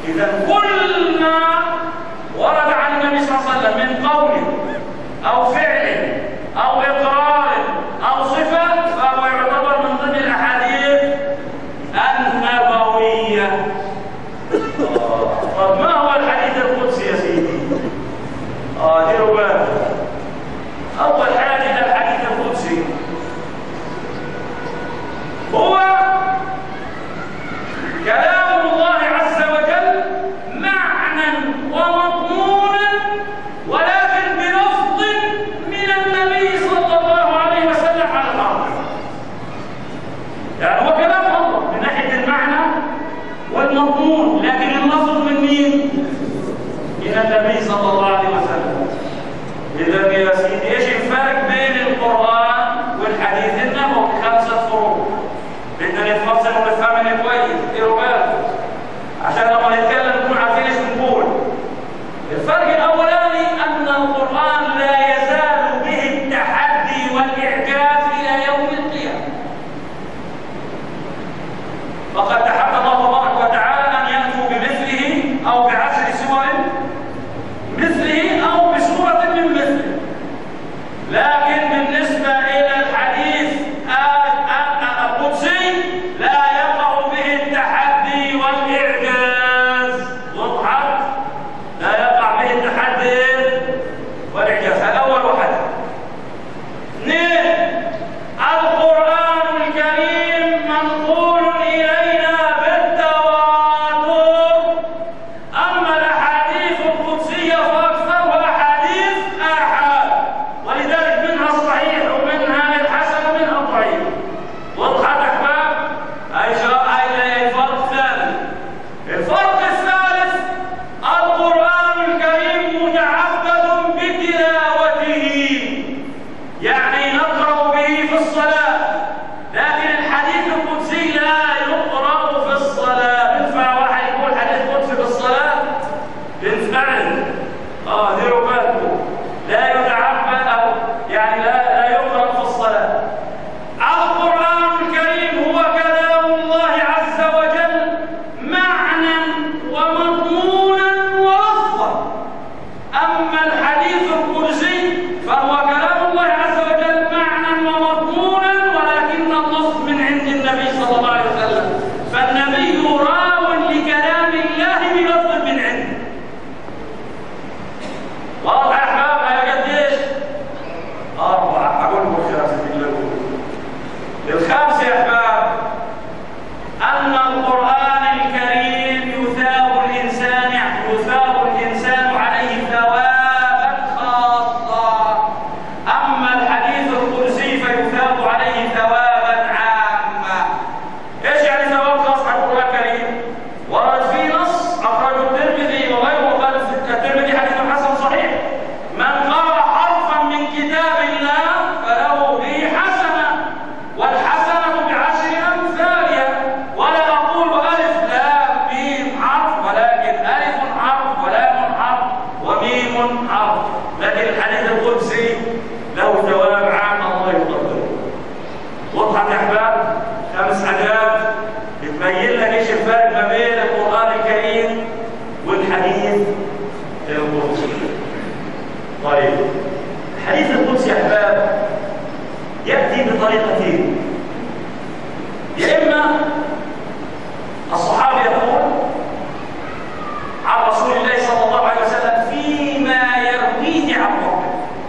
إذا كل ما ورد عن النبي صلى الله عليه وسلم من قول أو فعل أو إقرار أو صفة فهو يعتبر من ضمن الأحاديث النبوية. طب ما هو الحديث القدسي يا سيدي؟ آه دي رباط. أول حاجة الحديث القدسي هو كلام الله عز وجل معنى ومضمونا ولكن بلفظ من النبي صلى الله عليه وسلم على الأرض. يعني هو كلام الله من ناحية المعنى والمضمون، لكن اللفظ من مين؟ من النبي صلى الله عليه وسلم. إذا يا سيدي إيش الفرق بين القرآن والحديث النبوي؟ خمسة فروق. بدنا نتفصل ونفهم كويس، ديروا بالكم عشان لما نتكلم نكون عارفين ايش بنقول. الفرق الأولاني أن القرآن لا يزال به التحدي والإعجاز إلى يوم القيامة. فقد تحدى الله تبارك وتعالى أن يأتوا بمثله أو بعشر سور مثله أو بسورة من مثله، لكن بالنسبة إلى الحديث القدسي لا يقع به التحدي والإعجاز. وضحت؟ لا يقع به التحدي والإعجاز. هذا أول واحد. اثنين، القرآن الكريم منقول إلينا بالتواتر، أما الأحاديث القدسية فأكثرها أحاديث آحاد، ولذلك منها الصحيح ومنها الحسن ومنها الضعيف. وضحت يا أحباب؟ أي فرق ثالث. الفرق الثالث القرآن الكريم متعبد بتلاوته، يعني نقرأ به في الصلاة، لكن الحديث القدسي لا يقرأ في الصلاة. ينفع واحد يقول حديث قدسي في الصلاة؟ بالفعل. اه ديروا بالكم، لا يتعبد أو يعني لا لا يقرأ في الصلاة. القرآن الكريم هو كلام الله عز وجل معنى ومضمونا ولفظا، أما الحديث القدسي فهو كلام الله عز وجل معنى ومضمونا ولكن اللفظ من عند النبي صلى الله عليه وسلم، فالنبي راو لكلام الله بلفظ من عنده. واضح يا أحباب؟ هي قديش؟ أربعة. أقول لكم الخامسة بالله. الخامسة يا أحباب أن القرآن الكريم يثاب الإنسان يثاب الإنسان عليه ثوابا خاصة، أما الحديث القدسي فيثاب عليه ثوابا عامة. إيش يعني ثواب خاص على القرآن الكريم؟ ورد في نص أخرجه الترمذي وغيره، قال الترمذي حديث حسن صحيح: من قرأ حرفا من كتاب الله فله به حسنة، والحسنة بعشر أمثالها. ولا أقول ألف لام ميم حرف، ولكن ألف حرف ولام حرف وميم حرف. لكن الحديث القدسي له ثواب عام الله يقدره. وضحت يا أحباب؟ خمس حاجات بتبين لك ايش الفرق ما بين القرآن الكريم والحديث القدسي. طيب، الحديث القدسي يا أحباب يأتي بطريقتين. يا إما الصحابي يقول عن رسول الله صلى الله عليه وسلم فيما يرويه عن ربه،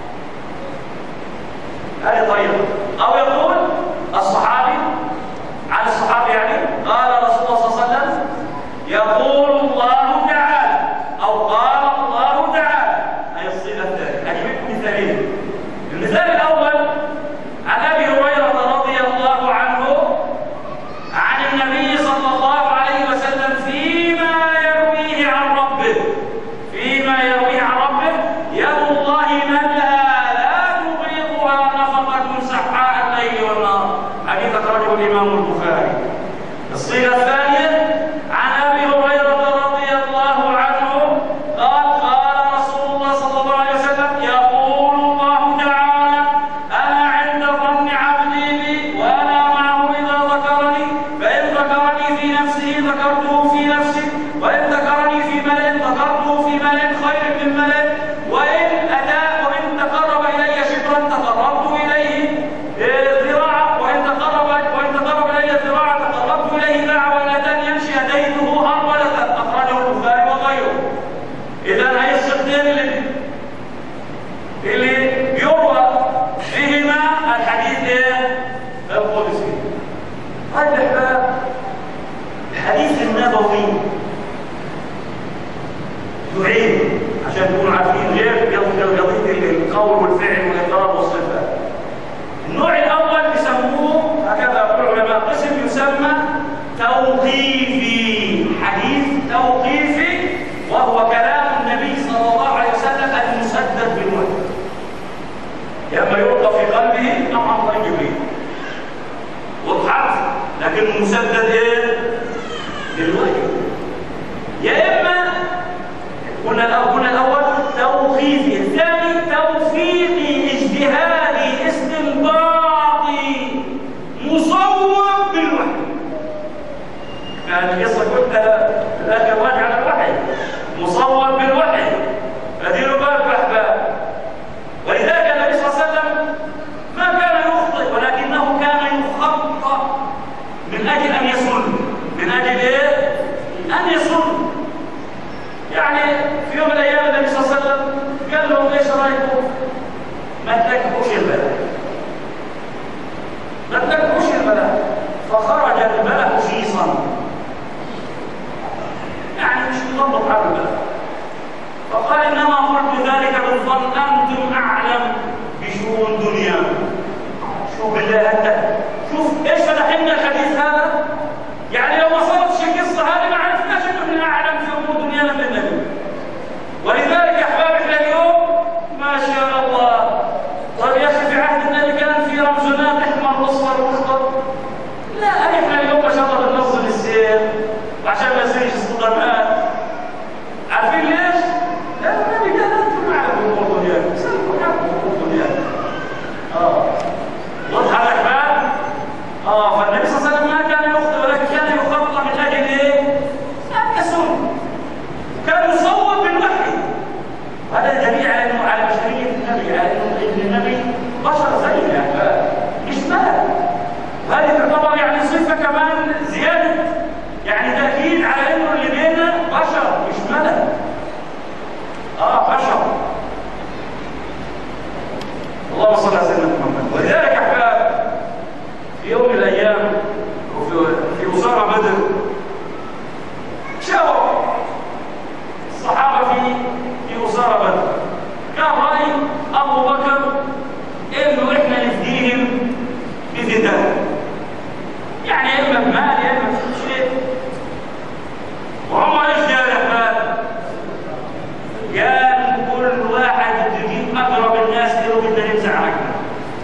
هذه طريقة. أو يقول الصحابي عن الصحابي يعني قال رسول الله صلى الله عليه وسلم يقول الله تعالى أو قال الله تعالى. هي الصيغة الثانية. أجيب لكم مثالين. المثال الأول عن أبي هريرة رضي الله من ملك، وإن أتى وإن تقرب إلي شبرا تقربت إليه ذراعا، وإن تقرب وإن تقرب إلي ذراعا تقربت إليه باعا، وإن أتاني يمشي أتيته هرولة. أخرجه البخاري وغيره. إذا هي الصفتين اللي اللي يروى فيهما الحديث القدسي. طيب احباب، الحديث النبوي يعين عشان تكونوا عارفين غير قضيه القول والفعل والاقرار والصفات. النوع الاول بيسموه هكذا العلماء قسم يسمى توقيفي، حديث توقيفي، وهو كلام النبي صلى الله عليه وسلم المسدد بالوحي، يا اما يلقى في قلبه او عن طريق جبريل وضحت، لكن المسدد ايه؟ بالوحي. يا اما قلنا قلنا الاول توقيفي، الثاني توفيقي اجتهادي استنباطي مصوب بالوحي. يعني القصه كلها في الاخر راجعه على الوحي، مصوب بالوحي. فديروا بالكم يا احباب. ولذلك النبي صلى الله عليه وسلم ما كان يخطئ، ولكنه كان يخطأ من اجل ان يسن. من اجل ايه؟ ان يسن. يعني في يوم من الايام النبي صلى الله عليه وسلم قال لهم ايش رايكم؟ ما تلكبوش البلاء، ما تلكبوش البلاء. فخرج البلاء شيصا، يعني مش مضبط على البلاء. فقال انما قلت ذلك بالظن، انتم اعلم بشؤون دنيا. شوف بالله انت، شوف ايش فتحنا الحديث هذا. يعني لو ما صارتش القصه هذه ما عرفناش انه احنا اعلم في امور دنيانا من النبي. ولذلك يا احباب احنا اليوم ما شاء الله. طيب يا اخي في عهد النبي كان في رمزونات احمر واصفر واخضر. لا احنا اليوم ما شاء الله بننظم السير وعشان ما يصيرش اصطدامات. عارفين ليش؟ لان النبي قال انتم اعلم بامور دنياكم، سلكوا حالكم بامور دنياكم. اه واضحه يا احباب؟ اه فالنبي صلى الله عليه وسلم ما كان يخطئ، ولكن كان يخطئ من اجل ايه؟ ان يسن. كان يصوب بالوحي. هذا دليل على انه على بشريه النبي، على انه ابن النبي بشر زينا يا احباب، مش ملك. وهذه تعتبر يعني صفه كمان زياده، يعني تاكيد على انه اللي بيننا بشر مش ملك. اه بشر. اللهم صل على سيدنا محمد. ولذلك يا احباب في يوم من الايام وفي في وزاره بدر شافوا الصحابه في في وزاره بدر، كان راي ابو بكر انه احنا نفديهم بفداء، يعني يا اما بمال يا اما بشيء. وعمر ايش قال يا احباب؟ قال كل واحد يجيب اقرب الناس له بدنا ننزع رقبه.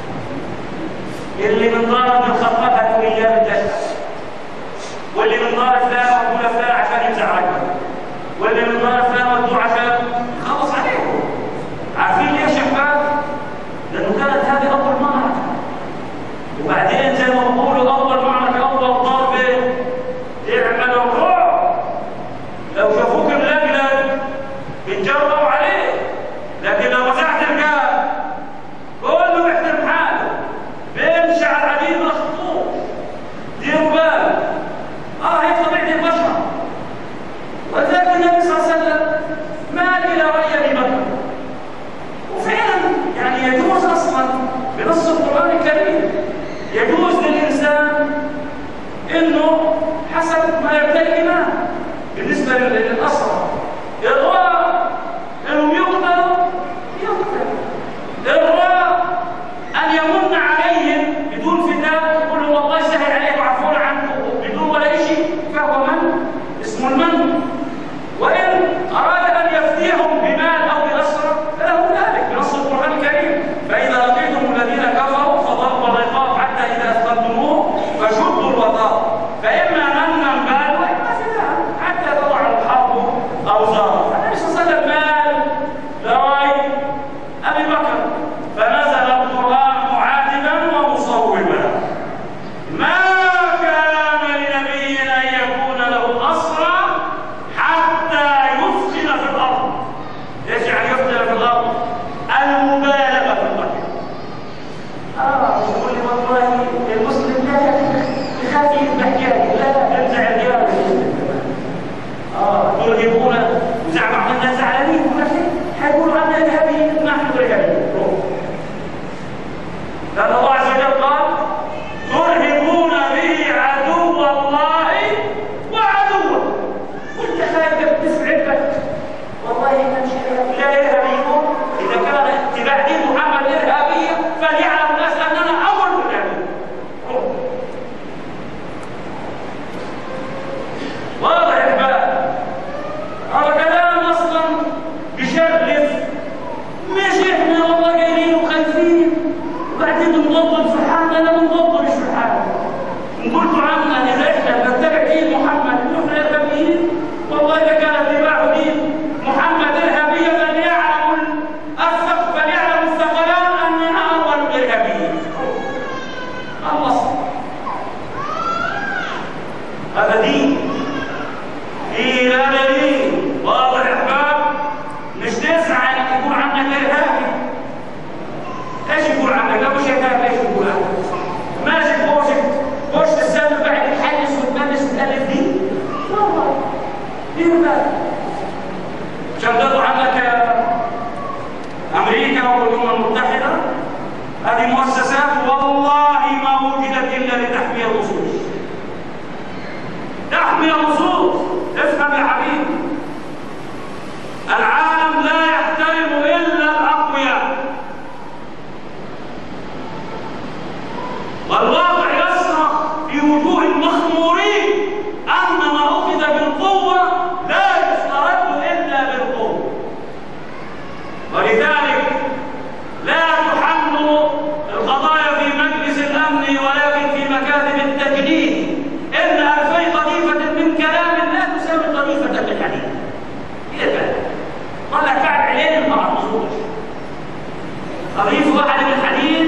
اللي من ضارب الخطاب هتقول اياه بالدهش، واللي من ضارب فلان وتقول فلان عشان ينزع رقبه، واللي من ضارب فلان وتقول عشان يخلص عليكم. عارفين ليش يا احباب؟ لانه كانت هذه اول معركه، وبعدين زي ما بقولوا اول معركه اول ضربه تعمل الرعب. لو شافوك ملقلق بيتجرأوا عليه، لكن لو وزعت الرقاب كله بيحترم حاله، بيمشي على العديد مخطوط. ديروا بالك. اه هي طبيعه البشر. ولذلك النبي صلى الله عليه وسلم مال الى راي ابي بكر. وفعلا يعني يجوز اصلا بنص القران الكريم، يجوز للانسان انه حسب ما يبتلي الايمان. بالنسبه للاسرى الراء انهم يقتلوا يقتل، الراء ان يمن عليهم بدون فداء، يقول له والله سهل عليك وعفونا عنك بدون ولا شيء، فهو من اسمه المن. وان اراد ان يفديهم بمال او باسرى فله ذلك بنص القران الكريم. فاذا لقيتم الذين كفروا فضربوا الرقاب حتى اذا اثخنتموه فشدوا الوثاق، فاما منا بعد واما فداء حتى تضع الحرب عشان تطلع عنك أمريكا والأمم المتحدة. هذه مؤسسات والله ما وجدت إلا لتحمي النصوص. تحمي النصوص. افهم يا حبيبي، العالم لا يحترم إلا الأقوياء، والواقع يصرخ في وجوه المخمورين أن ما أخذ بالقوة لا يسترد إلا بالقوة. ولذلك لا تحمل القضايا في مجلس الأمن ولكن في مكاتب التجنيد. إن ألفي قذيفة من كلام لا تساوي قذيفة من حديث. كيف؟ طلع كعب عينين ما عرفوش. قذيفة واحدة من حديد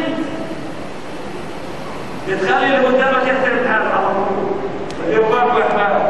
بتخلي اللي قدامك يحترم هذا على طول. الإرباك وإحباك.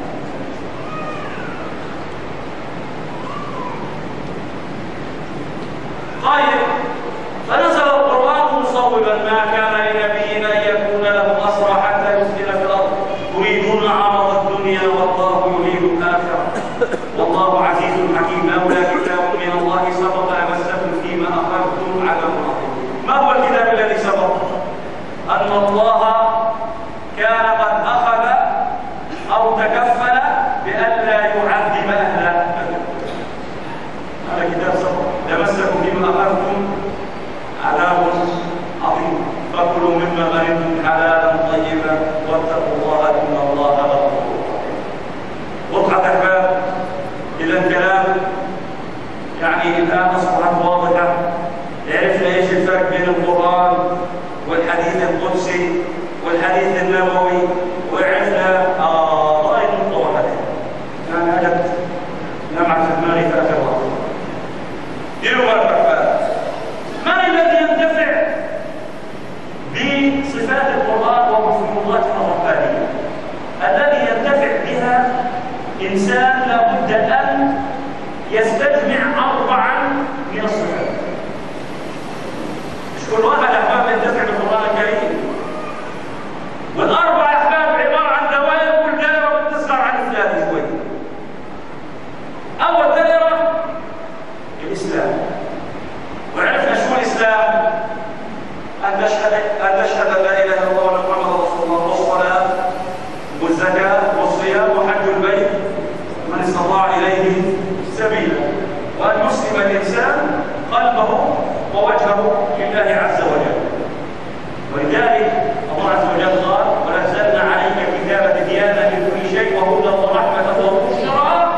طيب، فنزل القرآن مصوبا ما كان لنبي أن يكون له أسرى حتى يسكن في الأرض تريدون عرض الدنيا والله يريد الآخرة والله عزيز حكيم. لولا كتاب من الله سبق لمسكم فيما أخذتم عذاب عظيم. ما هو الكتاب الذي سبق؟ أن الله كان قد أخذ أو تكفل بألا يعذب أهله. هذا كتاب سبق. لمسكم فيما أخذتم عذاب عظيم فكلوا مما غنمتم حلالا طيبا واتقوا الله إن الله غفور رحيم. وضحت أحباب؟ إذا الكلام يعني الآن أصبحت واضحة. عرفنا إيش الفرق بين القرآن والحديث القدسي والحديث النبوي، وعرفنا ضرائب القواعد. يعني أجد لمعت في دماغي في آخر وقت. ديروا بالكم أحباب، من الذي ينتفع بصفات القرآن ومفهوماتها الربانية؟ الذي ينتفع بها إنسان لابد أن يستجمع أربعا من الصفات. مش كل واحد أحباب ينتفع بالقرآن الكريم. والأربع أحباب عبارة عن دوائر، كل دائرة بتصغر عن الثالث شوي. أول دائرة الإسلام، وعرفنا شو الإسلام؟ أن نشهد أن نشهد أن لا إله إلا الله وأن محمدا رسول الله، والصلاة والزكاة والصيام وحج البيت من استطاع إليه سبيلا، وأن يسلم الإنسان قلبه ووجهه لله عز وجل. ولذلك الله عز وجل قال: ونزلنا عليك كتابا تبيانا لكل شيء وهدى ورحمة وبشرى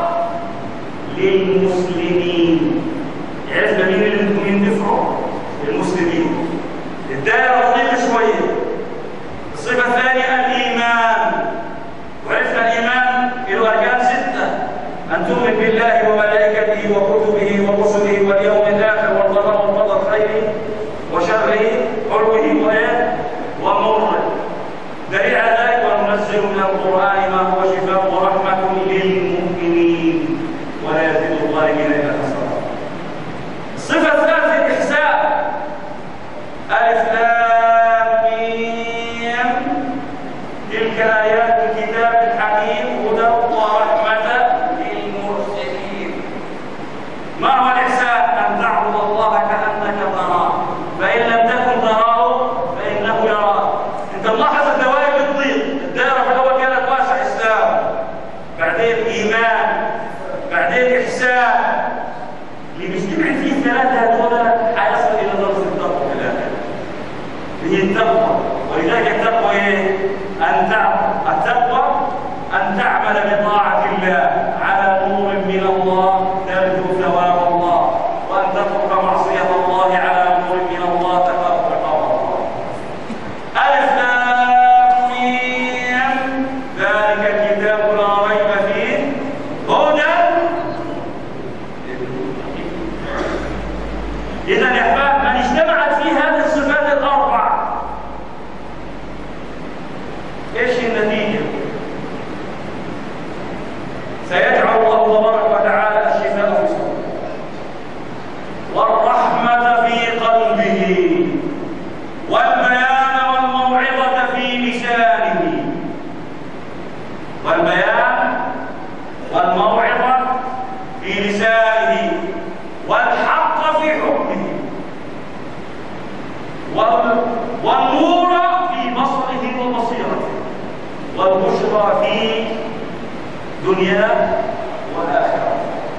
للمسلمين. عرفنا مين اللي بدهم ينتفعوا؟ المسلمين. الدائرة طويلة شوية. الصفة الثانية الإيمان، وعرفنا الإيمان له أركان ستة: أن تؤمن بالله وملائكته وكتبه ورسله واليوم الآخر والقضاء والقدر خيره وشره حلوه وإيه ومره. دليل على ذلك: وننزل من القرآن ما هو شفاء ورحمة للمؤمنين ولا يزيد الظالمين إلا خسارا. الصفة الثالثة الإحسان: ألف لام ميم تلك آيات الكتاب الحكيم هدى ورحمة للمحسنين. ما هو الإحسان؟ أن تعبد الله كأنك تراه، فإن لم تكن تراه فإنه يراك. أنت ملاحظ الدوائر بتضيق. الدائرة في الأول كانت واسع إسلام، بعدين إيمان، بعدين إحسان. اللي بيجتمع فيه الثلاثة هذول حيصل إلى درجة التقوى في الآخر. هي التقوى. ولذلك التقوى إيه؟ أن تعبد. التقوى أن تعمل بطاعة الله على نور من الله ترجو ثواب الله، وأن تترك معصية الله على نور من الله تخاف عقاب الله. ألف لام ميم ذلك الكتاب لا ريب فيه هدى. إذا يا أحباب، من اجتمعت فيه هذه الصفات الأربع إيش النتيجة؟ سيجعل الله تبارك وتعالى الشفاء في صدره والرحمة في قلبه والبيان والموعظة في لسانه. والبيان والموعظة في لسانه لسانه، والحق في حكمه، والنور في بصره وبصيرته، والبشرى في دنياه وآخرته.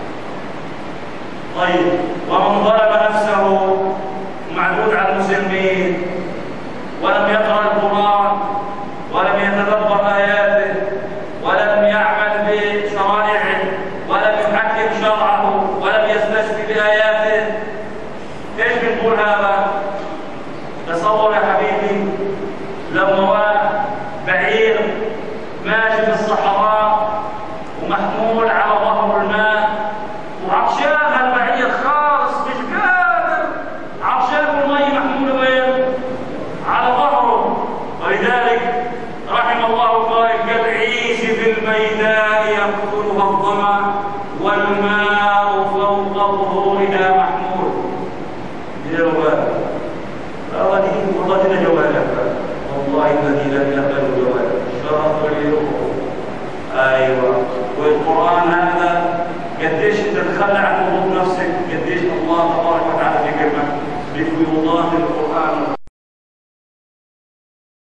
طيب، ومن ظلم نفسه معدود على المسلمين ولم يقرأ القرآن ولم يتدبر آياته ولم يعمل بشرائعه ولم يحكم شرعه ولم يستشفي بآياته، ايش بنقول هذا؟ تصور يا حبيبي لما بعير ماشي في الصحراء ومحمول على ظهر الماء وعطشان، البعير خالص مش قادر، عطشان والمي محموله وين؟ على ظهره. ولذلك رحم الله قائل كالعيش في الميدان يقتلها الظما والماء فوق ظهورها محمول. جوال والله دي والله دي جوالك، والله الذي لا اله الا هو جوالك شرف اليوم. ايوه، والقران هذا قديش انت تتخلى عن وضوء نفسك، قديش الله تبارك وتعالى في كلمه بفيوضات القران